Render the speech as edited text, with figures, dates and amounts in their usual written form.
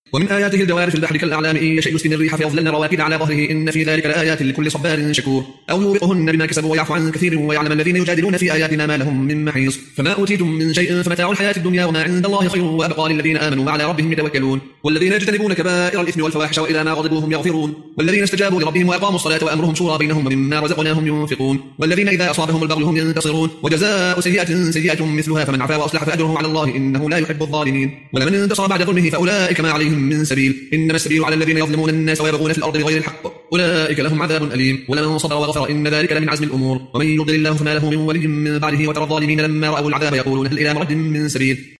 ومن آياته الجوار في البحر كالأعلام إن يشأ يسكن الريح فيظللن رواكد على ظهره إن في ذلك لآيات لكل صبار شكور أو يوبقهن بما كسبوا ويعفو عن كثير ويعلم الذين يجادلون في آياتنا ما لهم من محيص فما أوتيتم من شيء فمتاع الحياة الدنيا وما عند الله خير وأبقى للذين آمنوا وعلى ربهم يتوكلون والذين يجتنبون كبائر الإثم والفواحش وإلى ما غضبوا هم يغفرون والذين استجابوا لربهم وأقاموا الصلاة وأمرهم شورى بينهم ومما رزقناهم ينفقون والذين إذا أصابهم البغي هم ينتصرون وجزاء سيئة مثلها فمن عفا وأصلح فأجره على الله إنه لا يحب الظالمين ولمن انتصر بعد ظلمه فأولئك ما عليهم من سبيل إنما السبيل على الذين يظلمون الناس ويبغون في الأرض بغير الحق أولئك لهم عذاب أليم ولمن صبر وغفر إن ذلك لمن عزم الأمور ومن يضلل الله فما له من ولي من بعده وترى الظالمين لما رأوا العذاب يقولون هل إلى مرد من سبيل